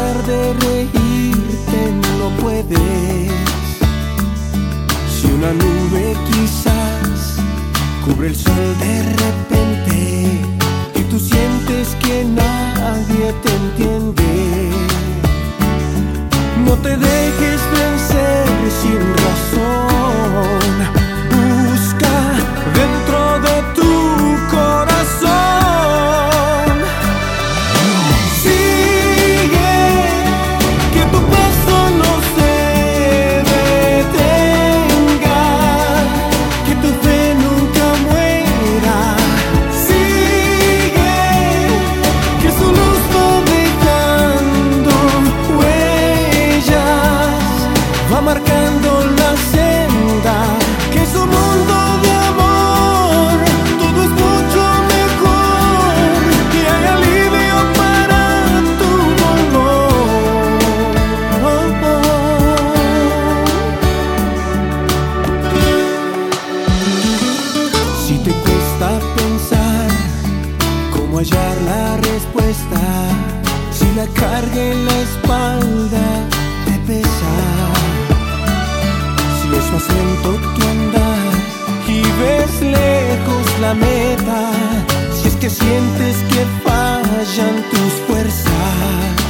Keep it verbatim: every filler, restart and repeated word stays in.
dejar de reírte no puedes. Si una nube quizás cubre el sol de repente y tú sientes que nadie te entiende, no te dejes vencer sin razón. Busca dentro de tu corazón. Sigue, que tu paso no se detenga, que tu fe nunca muera. Sigue, que su luz va dejando huellas, va marcando la senda, que su mundo de amor todo es mucho mejor y hay alivio para tu dolor. Si te cuesta pensar cómo hallar la respuesta, si la carga en la espalda te pesa, si es más lento tu andar y ves lejos la meta, si es que sientes que fallan tus fuerzas,